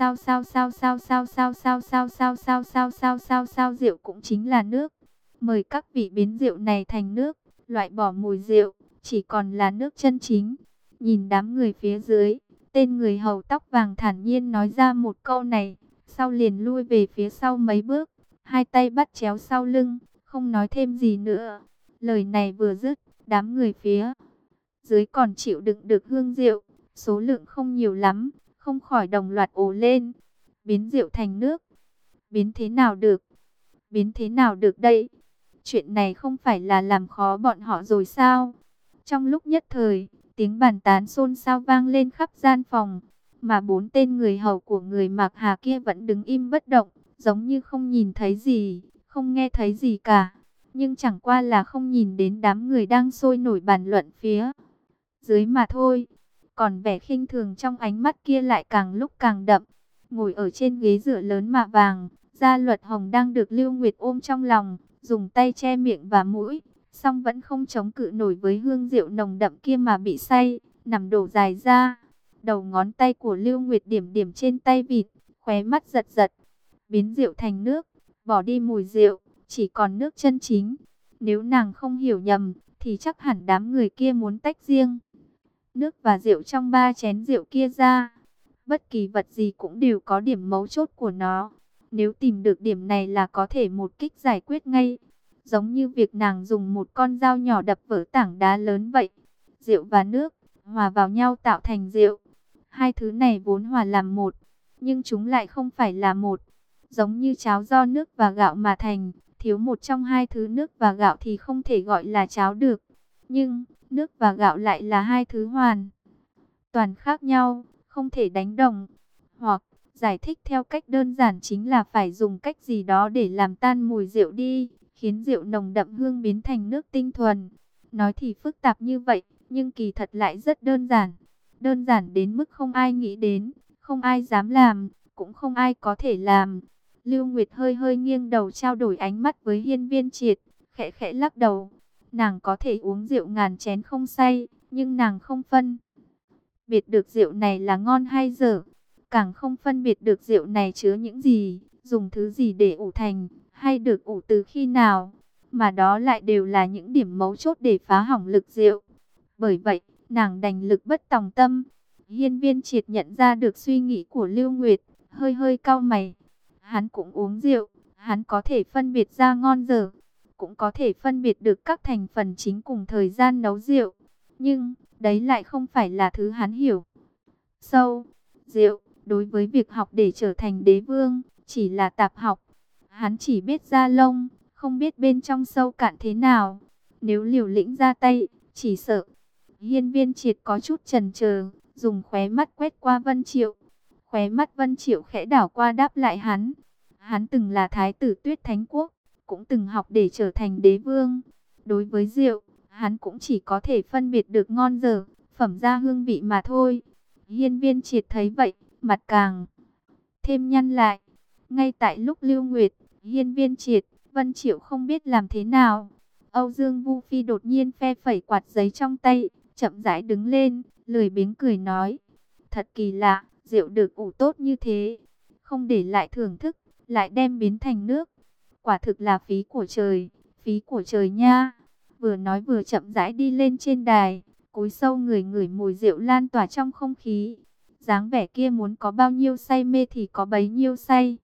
rượu cũng chính là nước. Mời các vị biến rượu này thành nước, loại bỏ mùi rượu, chỉ còn là nước chân chính. Nhìn đám người phía dưới, tên người hầu tóc vàng thản nhiên nói ra một câu này, sau liền lui về phía sau mấy bước, hai tay bắt chéo sau lưng, không nói thêm gì nữa. Lời này vừa dứt, đám người phía dưới còn chịu đựng được hương rượu, số lượng không nhiều lắm, không khỏi đồng loạt ồ lên. Biến rượu thành nước, biến thế nào được? Biến thế nào được đây? Chuyện này không phải là làm khó bọn họ rồi sao? Trong lúc nhất thời, tiếng bàn tán xôn xao vang lên khắp gian phòng, mà 4 tên người hầu của người mặc hà kia vẫn đứng im bất động, giống như không nhìn thấy gì, không nghe thấy gì cả. Nhưng chẳng qua là không nhìn đến đám người đang sôi nổi bàn luận phía dưới mà thôi. Còn vẻ khinh thường trong ánh mắt kia lại càng lúc càng đậm. Ngồi ở trên ghế dựa lớn mạ vàng, Gia Luật Hồng đang được Lưu Nguyệt ôm trong lòng, dùng tay che miệng và mũi, song vẫn không chống cự nổi với hương rượu nồng đậm kia mà bị say, nằm đổ dài ra. Đầu ngón tay của Lưu Nguyệt điểm điểm trên tay vịt, khóe mắt giật giật. Biến rượu thành nước, bỏ đi mùi rượu, chỉ còn nước chân chính. Nếu nàng không hiểu nhầm, thì chắc hẳn đám người kia muốn tách riêng nước và rượu trong 3 chén rượu kia ra. Bất kỳ vật gì cũng đều có điểm mấu chốt của nó. Nếu tìm được điểm này là có thể một kích giải quyết ngay. Giống như việc nàng dùng một con dao nhỏ đập vỡ tảng đá lớn vậy. Rượu và nước hòa vào nhau tạo thành rượu. Hai thứ này vốn hòa làm một, nhưng chúng lại không phải là một. Giống như cháo do nước và gạo mà thành, thiếu một trong hai thứ nước và gạo thì không thể gọi là cháo được. Nhưng nước và gạo lại là hai thứ hoàn toàn khác nhau, không thể đánh đồng. Hoặc, giải thích theo cách đơn giản chính là phải dùng cách gì đó để làm tan mùi rượu đi, khiến rượu nồng đậm hương biến thành nước tinh thuần. Nói thì phức tạp như vậy, nhưng kỳ thật lại rất đơn giản. Đơn giản đến mức không ai nghĩ đến, không ai dám làm, cũng không ai có thể làm. Lưu Nguyệt hơi hơi nghiêng đầu trao đổi ánh mắt với Hiên Viên Triệt, khẽ khẽ lắc đầu. Nàng có thể uống rượu ngàn chén không say, nhưng nàng không phân biệt được rượu này là ngon hay dở. Càng không phân biệt được rượu này chứa những gì, dùng thứ gì để ủ thành, hay được ủ từ khi nào. Mà đó lại đều là những điểm mấu chốt để phá hỏng lực rượu. Bởi vậy, nàng đành lực bất tòng tâm. Hiên Viên Triệt nhận ra được suy nghĩ của Lưu Nguyệt, hơi hơi cau mày. Hắn cũng uống rượu, hắn có thể phân biệt ra ngon dở, cũng có thể phân biệt được các thành phần chính cùng thời gian nấu rượu. Nhưng, đấy lại không phải là thứ hắn hiểu sâu. Rượu, đối với việc học để trở thành đế vương, chỉ là tạp học. Hắn chỉ biết ra lông, không biết bên trong sâu cạn thế nào. Nếu liều lĩnh ra tay, chỉ sợ. Hiên Viên Triệt có chút chần chờ, dùng khóe mắt quét qua Vân Triệu. Khóe mắt Vân Triệu khẽ đảo qua đáp lại hắn. Hắn từng là thái tử Tuyết Thánh Quốc, cũng từng học để trở thành đế vương. Đối với rượu, hắn cũng chỉ có thể phân biệt được ngon dở, phẩm ra hương vị mà thôi. Hiên Viên Triệt thấy vậy, mặt càng thêm nhăn lại. Ngay tại lúc Lưu Nguyệt, Hiên Viên Triệt, Vân Triệu không biết làm thế nào, Âu Dương Vu Phi đột nhiên phe phẩy quạt giấy trong tay, chậm rãi đứng lên, lười biếng cười nói: thật kỳ lạ, rượu được ủ tốt như thế, không để lại thưởng thức, lại đem biến thành nước. Quả thực là phí của trời nha. Vừa nói vừa chậm rãi đi lên trên đài, cúi sâu người ngửi mùi rượu lan tỏa trong không khí. Dáng vẻ kia muốn có bao nhiêu say mê thì có bấy nhiêu say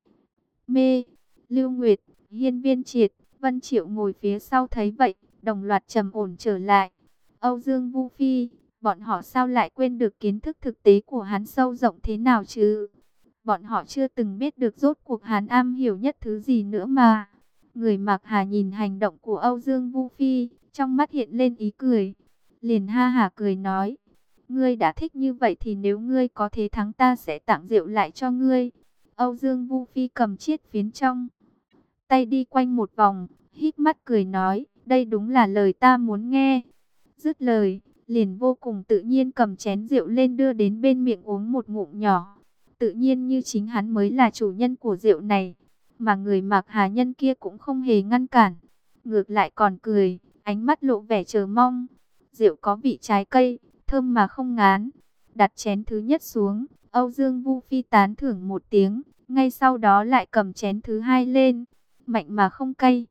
mê. Lưu Nguyệt, Hiên Viên Triệt, Vân Triệu ngồi phía sau thấy vậy, đồng loạt trầm ổn trở lại. Âu Dương Vu Phi, bọn họ sao lại quên được kiến thức thực tế của hắn sâu rộng thế nào chứ? Bọn họ chưa từng biết được rốt cuộc hắn am hiểu nhất thứ gì nữa mà. Người Mạc Hà nhìn hành động của Âu Dương Vu Phi, trong mắt hiện lên ý cười. Liền ha hả cười nói: ngươi đã thích như vậy thì nếu ngươi có thế thắng ta sẽ tặng rượu lại cho ngươi. Âu Dương Vu Phi cầm chiếc phiến trong tay đi quanh một vòng, híp mắt cười nói: đây đúng là lời ta muốn nghe. Dứt lời, liền vô cùng tự nhiên cầm chén rượu lên đưa đến bên miệng uống một ngụm nhỏ. Tự nhiên như chính hắn mới là chủ nhân của rượu này. Mà người Mạc Hà nhân kia cũng không hề ngăn cản, ngược lại còn cười, ánh mắt lộ vẻ chờ mong. Rượu có vị trái cây, thơm mà không ngán. Đặt chén thứ nhất xuống, Âu Dương Vu Phi tán thưởng một tiếng, ngay sau đó lại cầm chén thứ hai lên, mạnh mà không cay,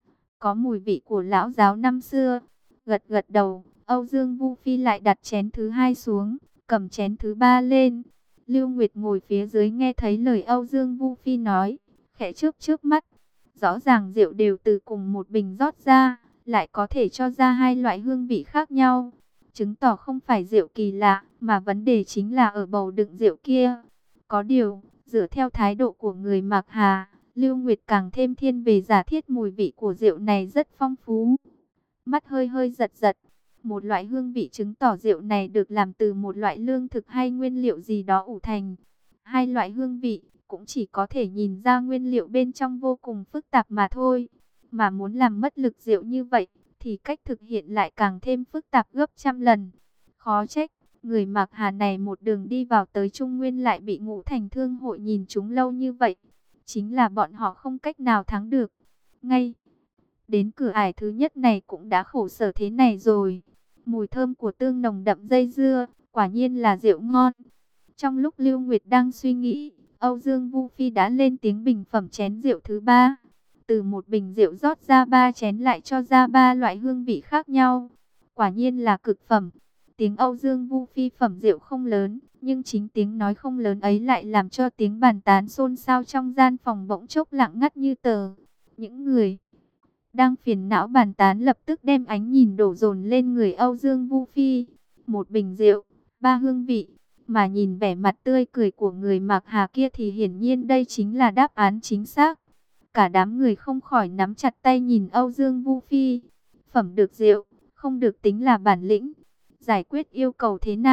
có mùi vị của lão giáo năm xưa. Gật gật đầu, Âu Dương Vu Phi lại đặt chén thứ hai xuống, cầm chén thứ ba lên. Lưu Nguyệt ngồi phía dưới nghe thấy lời Âu Dương Vu Phi nói, khẽ chớp chớp mắt. Rõ ràng rượu đều từ cùng một bình rót ra, lại có thể cho ra hai loại hương vị khác nhau, chứng tỏ không phải rượu kỳ lạ, mà vấn đề chính là ở bầu đựng rượu kia. Có điều, dựa theo thái độ của người Mạc Hà, Lưu Nguyệt càng thêm thiên về giả thiết mùi vị của rượu này rất phong phú. Mắt hơi hơi giật giật, một loại hương vị chứng tỏ rượu này được làm từ một loại lương thực hay nguyên liệu gì đó ủ thành. Hai loại hương vị cũng chỉ có thể nhìn ra nguyên liệu bên trong vô cùng phức tạp mà thôi. Mà muốn làm mất lực rượu như vậy, thì cách thực hiện lại càng thêm phức tạp gấp trăm lần. Khó trách, người Mạc Hà này một đường đi vào tới Trung Nguyên lại bị Ngũ Thành Thương hội nhìn trúng lâu như vậy. Chính là bọn họ không cách nào thắng được. Ngay đến cửa ải thứ nhất này cũng đã khổ sở thế này rồi. Mùi thơm của tương nồng đậm dây dưa, quả nhiên là rượu ngon. Trong lúc Lưu Nguyệt đang suy nghĩ, Âu Dương Vu Phi đã lên tiếng bình phẩm chén rượu thứ ba. Từ một bình rượu rót ra ba chén lại cho ra ba loại hương vị khác nhau. Quả nhiên là cực phẩm. Tiếng Âu Dương Vu Phi phẩm rượu không lớn, nhưng chính tiếng nói không lớn ấy lại làm cho tiếng bàn tán xôn xao trong gian phòng bỗng chốc lặng ngắt như tờ. Những người đang phiền não bàn tán lập tức đem ánh nhìn đổ dồn lên người Âu Dương Vu Phi. Một bình rượu, ba hương vị, mà nhìn vẻ mặt tươi cười của người Mạc Hà kia thì hiển nhiên đây chính là đáp án chính xác. Cả đám người không khỏi nắm chặt tay nhìn Âu Dương Vu Phi. Phẩm được rượu, không được tính là bản lĩnh. Giải quyết yêu cầu thế nào,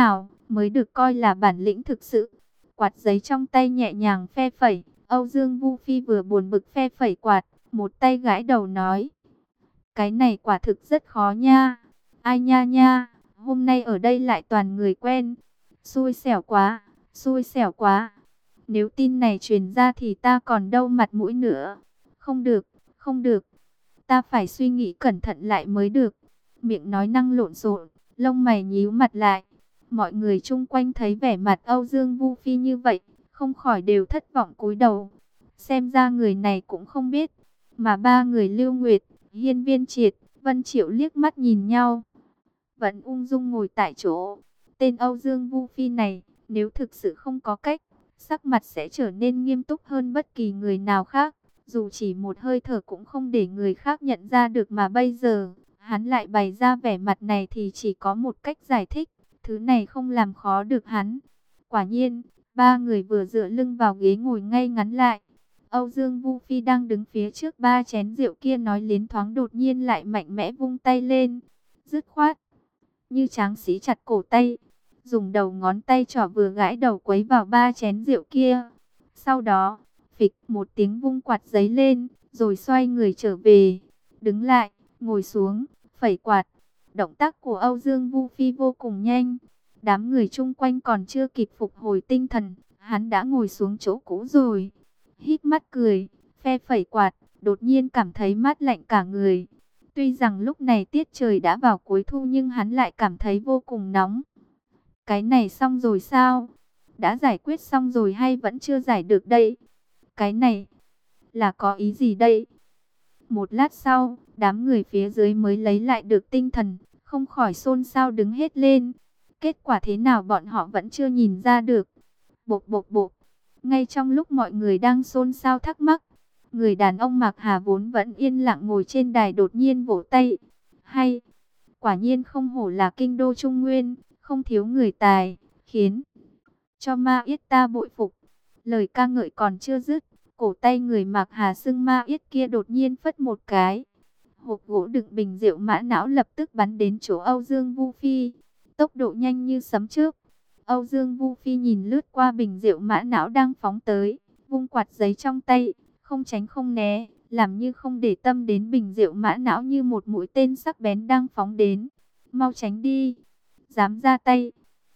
mới được coi là bản lĩnh thực sự. Quạt giấy trong tay nhẹ nhàng phe phẩy, Âu Dương Vu Phi vừa buồn bực phe phẩy quạt, một tay gãi đầu nói: cái này quả thực rất khó nha. Ai nha nha, hôm nay ở đây lại toàn người quen. Xui xẻo quá, xui xẻo quá. Nếu tin này truyền ra thì ta còn đâu mặt mũi nữa. Không được, không được. Ta phải suy nghĩ cẩn thận lại mới được. Miệng nói năng lộn xộn, lông mày nhíu mặt lại. Mọi người chung quanh thấy vẻ mặt Âu Dương Vu Phi như vậy, không khỏi đều thất vọng cúi đầu. Xem ra người này cũng không biết. Mà ba người Lưu Nguyệt, Hiên Viên Triệt, Vân Triệu liếc mắt nhìn nhau, vẫn ung dung ngồi tại chỗ. Tên Âu Dương Vu Phi này, nếu thực sự không có cách, sắc mặt sẽ trở nên nghiêm túc hơn bất kỳ người nào khác. Dù chỉ một hơi thở cũng không để người khác nhận ra được, mà bây giờ, hắn lại bày ra vẻ mặt này thì chỉ có một cách giải thích. Thứ này không làm khó được hắn. Quả nhiên, ba người vừa dựa lưng vào ghế ngồi ngay ngắn lại. Âu Dương Vu Phi đang đứng phía trước ba chén rượu kia nói liến thoáng, đột nhiên lại mạnh mẽ vung tay lên, dứt khoát, như tráng sĩ chặt cổ tay, dùng đầu ngón tay trỏ vừa gãi đầu quấy vào ba chén rượu kia. Sau đó, phịch một tiếng vung quạt giấy lên, rồi xoay người trở về, đứng lại, ngồi xuống, phẩy quạt. Động tác của Âu Dương Vu Phi vô cùng nhanh, đám người chung quanh còn chưa kịp phục hồi tinh thần, hắn đã ngồi xuống chỗ cũ rồi. Híp mắt cười, phe phẩy quạt, đột nhiên cảm thấy mát lạnh cả người. Tuy rằng lúc này tiết trời đã vào cuối thu nhưng hắn lại cảm thấy vô cùng nóng. Cái này xong rồi sao? Đã giải quyết xong rồi hay vẫn chưa giải được đây? Cái này là có ý gì đây? Một lát sau, đám người phía dưới mới lấy lại được tinh thần, không khỏi xôn xao đứng hết lên. Kết quả thế nào bọn họ vẫn chưa nhìn ra được. Bộp bộp bộp. Ngay trong lúc mọi người đang xôn xao thắc mắc, người đàn ông Mạc Hà vốn vẫn yên lặng ngồi trên đài đột nhiên vỗ tay. Hay, quả nhiên không hổ là kinh đô Trung Nguyên, không thiếu người tài, khiến cho Ma Yết ta bội phục. Lời ca ngợi còn chưa dứt, cổ tay người Mạc Hà xưng Ma Yết kia đột nhiên phất một cái. Hộp gỗ đựng bình rượu mã não lập tức bắn đến chỗ Âu Dương Vu Phi, tốc độ nhanh như sấm chớp. Âu Dương Vu Phi nhìn lướt qua bình rượu mã não đang phóng tới, vung quạt giấy trong tay, không tránh không né, làm như không để tâm đến bình rượu mã não như một mũi tên sắc bén đang phóng đến. Mau tránh đi, dám ra tay,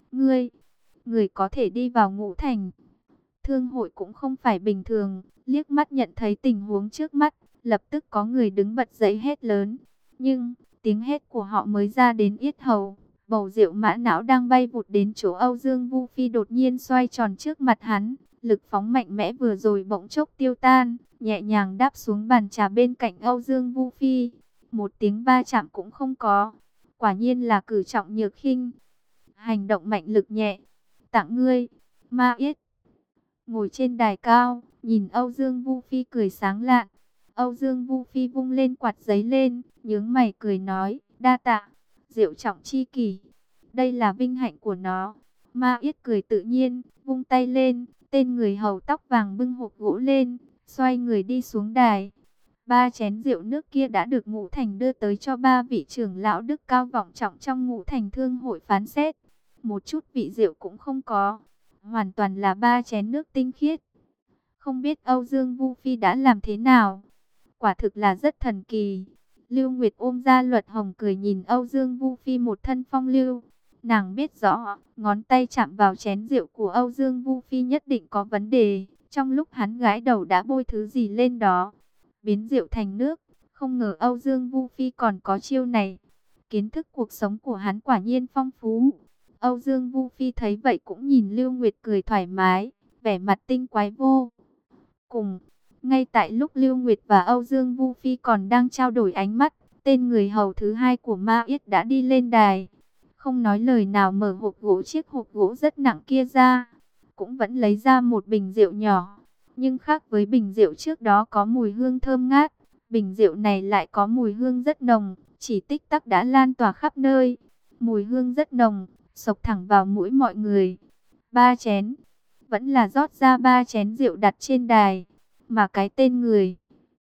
người có thể đi vào Ngũ Thành. Thương hội cũng không phải bình thường, liếc mắt nhận thấy tình huống trước mắt, lập tức có người đứng bật dậy hét lớn. Nhưng, tiếng hét của họ mới ra đến yết hầu, bầu rượu mã não đang bay vụt đến chỗ Âu Dương Vu Phi đột nhiên xoay tròn trước mặt hắn. Lực phóng mạnh mẽ vừa rồi bỗng chốc tiêu tan, nhẹ nhàng đáp xuống bàn trà bên cạnh Âu Dương Vu Phi. Một tiếng va chạm cũng không có. Quả nhiên là cử trọng nhược khinh. Hành động mạnh lực nhẹ. Tặng ngươi, Ma Yết. Ngồi trên đài cao, nhìn Âu Dương Vu Phi cười sáng lạn. Âu Dương Vu Phi vung lên quạt giấy lên, nhướng mày cười nói, đa tạ, Diệu trọng chi kỷ. Đây là vinh hạnh của nó. Ma Yết cười tự nhiên, vung tay lên, tên người hầu tóc vàng bưng hộp gỗ lên, xoay người đi xuống đài. Ba chén rượu nước kia đã được Ngũ Thành đưa tới cho ba vị trưởng lão đức cao vọng trọng trong Ngũ Thành thương hội phán xét. Một chút vị rượu cũng không có, hoàn toàn là ba chén nước tinh khiết. Không biết Âu Dương Vu Phi đã làm thế nào? Quả thực là rất thần kỳ. Lưu Nguyệt ôm ra Luật Hồng cười nhìn Âu Dương Vu Phi một thân phong lưu. Nàng biết rõ, ngón tay chạm vào chén rượu của Âu Dương Vu Phi nhất định có vấn đề. Trong lúc hắn gãi đầu đã bôi thứ gì lên đó, biến rượu thành nước. Không ngờ Âu Dương Vu Phi còn có chiêu này. Kiến thức cuộc sống của hắn quả nhiên phong phú. Âu Dương Vu Phi thấy vậy cũng nhìn Lưu Nguyệt cười thoải mái, vẻ mặt tinh quái vô cùng. Ngay tại lúc Lưu Nguyệt và Âu Dương Vu Phi còn đang trao đổi ánh mắt, tên người hầu thứ hai của Ma Yết đã đi lên đài. Không nói lời nào mở hộp gỗ, chiếc hộp gỗ rất nặng kia ra, cũng vẫn lấy ra một bình rượu nhỏ. Nhưng khác với bình rượu trước đó có mùi hương thơm ngát, bình rượu này lại có mùi hương rất nồng, chỉ tích tắc đã lan tỏa khắp nơi. Mùi hương rất nồng, xộc thẳng vào mũi mọi người. Ba chén, vẫn là rót ra ba chén rượu đặt trên đài. Mà cái tên người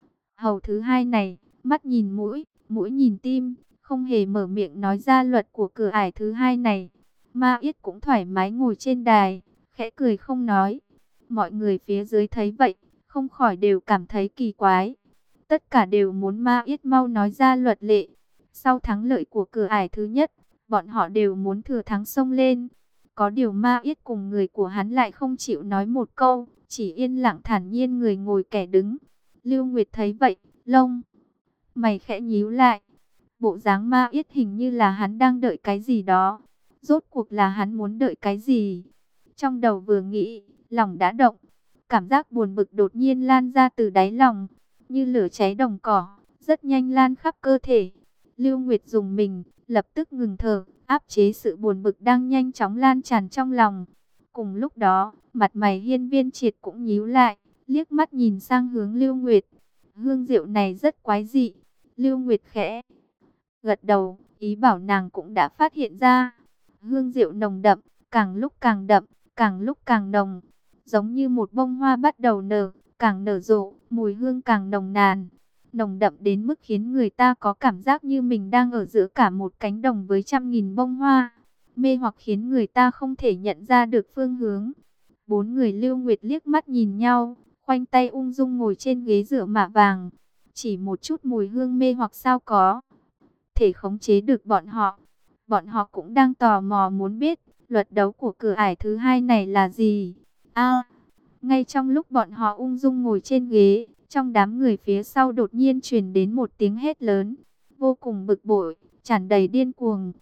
hầu thứ hai này, mắt nhìn mũi, mũi nhìn tim, không hề mở miệng nói ra luật của cửa ải thứ hai này. Ma Yết cũng thoải mái ngồi trên đài, khẽ cười không nói. Mọi người phía dưới thấy vậy, không khỏi đều cảm thấy kỳ quái. Tất cả đều muốn Ma Yết mau nói ra luật lệ. Sau thắng lợi của cửa ải thứ nhất, bọn họ đều muốn thừa thắng xông lên. Có điều Ma Yết cùng người của hắn lại không chịu nói một câu, chỉ yên lặng thản nhiên người ngồi kẻ đứng. Lưu Nguyệt thấy vậy, lông mày khẽ nhíu lại. Bộ dáng Ma Yết hình như là hắn đang đợi cái gì đó. Rốt cuộc là hắn muốn đợi cái gì? Trong đầu vừa nghĩ, lòng đã động. Cảm giác buồn bực đột nhiên lan ra từ đáy lòng, như lửa cháy đồng cỏ, rất nhanh lan khắp cơ thể. Lưu Nguyệt dùng mình, lập tức ngừng thở, áp chế sự buồn bực đang nhanh chóng lan tràn trong lòng. Cùng lúc đó, mặt mày Hiên Viên Triệt cũng nhíu lại, liếc mắt nhìn sang hướng Lưu Nguyệt. Hương rượu này rất quái dị. Lưu Nguyệt khẽ gật đầu, ý bảo nàng cũng đã phát hiện ra. Hương rượu nồng đậm, càng lúc càng đậm, càng lúc càng nồng, giống như một bông hoa bắt đầu nở, càng nở rộ, mùi hương càng nồng nàn, nồng đậm đến mức khiến người ta có cảm giác như mình đang ở giữa cả một cánh đồng với trăm nghìn bông hoa, mê hoặc khiến người ta không thể nhận ra được phương hướng. Bốn người Lưu Nguyệt liếc mắt nhìn nhau, khoanh tay ung dung ngồi trên ghế rửa mạ vàng. Chỉ một chút mùi hương mê hoặc sao có thể khống chế được bọn họ. Bọn họ cũng đang tò mò muốn biết luật đấu của cửa ải thứ hai này là gì. Ngay trong lúc bọn họ ung dung ngồi trên ghế, trong đám người phía sau đột nhiên truyền đến một tiếng hét lớn, vô cùng bực bội, tràn đầy điên cuồng.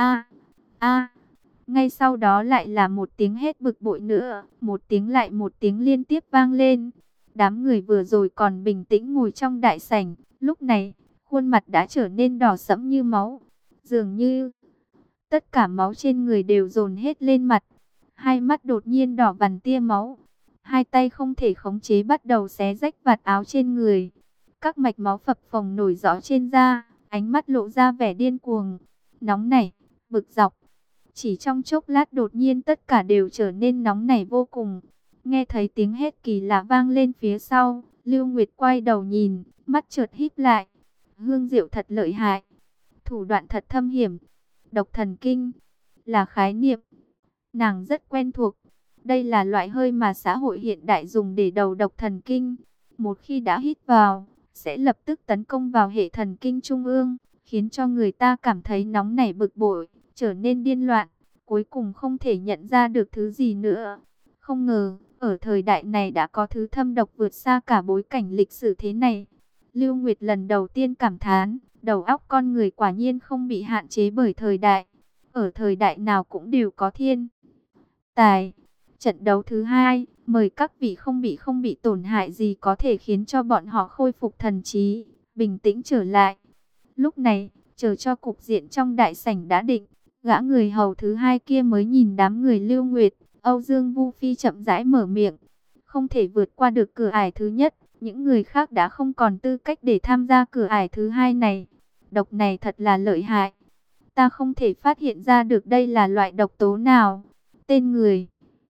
A! Ngay sau đó lại là một tiếng hét bực bội nữa, một tiếng lại một tiếng liên tiếp vang lên. Đám người vừa rồi còn bình tĩnh ngồi trong đại sảnh, lúc này, khuôn mặt đã trở nên đỏ sẫm như máu. Dường như tất cả máu trên người đều dồn hết lên mặt. Hai mắt đột nhiên đỏ vằn tia máu. Hai tay không thể khống chế bắt đầu xé rách vạt áo trên người. Các mạch máu phập phồng nổi rõ trên da, ánh mắt lộ ra vẻ điên cuồng, nóng nảy, bực dọc. Chỉ trong chốc lát đột nhiên tất cả đều trở nên nóng nảy vô cùng. Nghe thấy tiếng hét kỳ lạ vang lên phía sau, Lưu Nguyệt quay đầu nhìn, mắt chợt híp lại. Hương rượu thật lợi hại, thủ đoạn thật thâm hiểm. Độc thần kinh là khái niệm nàng rất quen thuộc. Đây là loại hơi mà xã hội hiện đại dùng để đầu độc thần kinh. Một khi đã hít vào, sẽ lập tức tấn công vào hệ thần kinh trung ương, khiến cho người ta cảm thấy nóng nảy bực bội, trở nên điên loạn, cuối cùng không thể nhận ra được thứ gì nữa. Không ngờ, ở thời đại này đã có thứ thâm độc vượt xa cả bối cảnh lịch sử thế này. Lưu Nguyệt lần đầu tiên cảm thán, đầu óc con người quả nhiên không bị hạn chế bởi thời đại. Ở thời đại nào cũng đều có thiên tài. Trận đấu thứ hai, mời các vị không bị tổn hại gì có thể khiến cho bọn họ khôi phục thần trí, bình tĩnh trở lại. Lúc này, chờ cho cục diện trong đại sảnh đã định, gã người hầu thứ hai kia mới nhìn đám người Lưu Nguyệt. Âu Dương Vu Phi chậm rãi mở miệng. Không thể vượt qua được cửa ải thứ nhất, những người khác đã không còn tư cách để tham gia cửa ải thứ hai này. Độc này thật là lợi hại. Ta không thể phát hiện ra được đây là loại độc tố nào. Tên người